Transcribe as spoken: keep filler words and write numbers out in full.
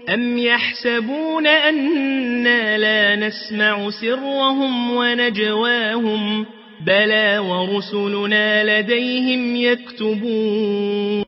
أم يحسبون أنا لا نسمع سرهم ونجواهم بلى ورسلنا لديهم يكتبون